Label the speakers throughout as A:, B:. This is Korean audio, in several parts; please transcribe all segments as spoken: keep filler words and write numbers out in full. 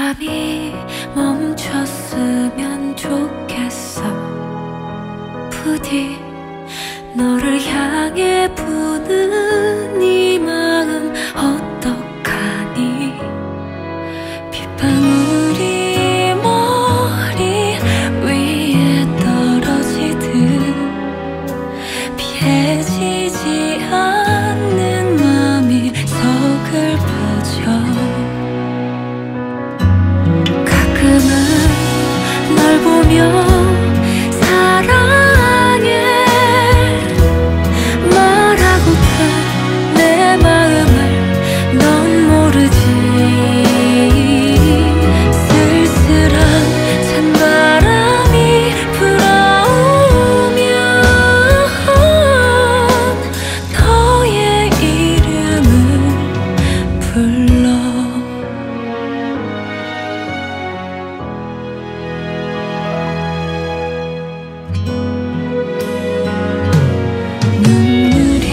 A: 바람이 멈췄으면 좋겠어. 부디 너를 향해 부는 이 마음 어떡하니. 빗방울이 머리 위에 떨어지듯 피해지지 않는 맘이 서글퍼져. 가끔은 널 보며 사랑해 말하고픈 내 마음을 넌 모르지. 쓸쓸한 찬바람이 불어오면 너의 이름을 불러. 눈물이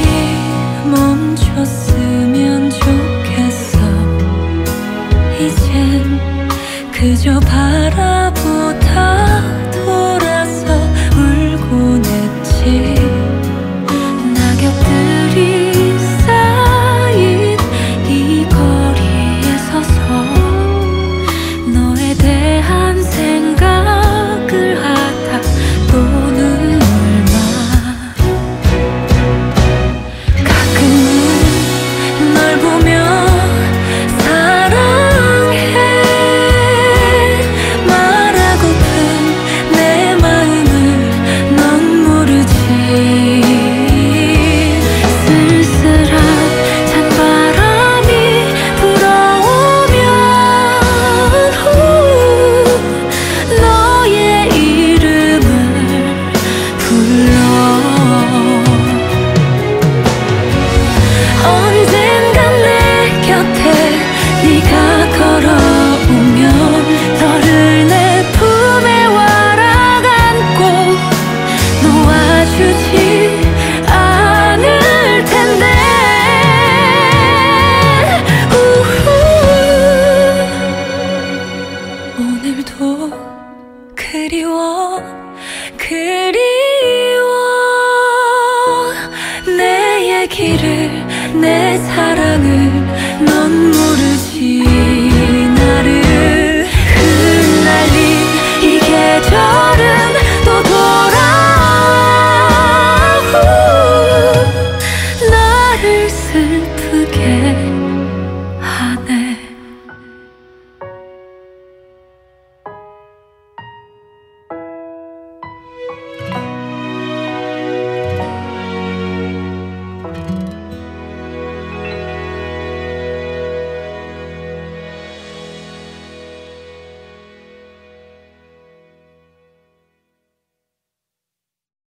A: 멈췄으면 좋겠어. 이젠 그저 바라보다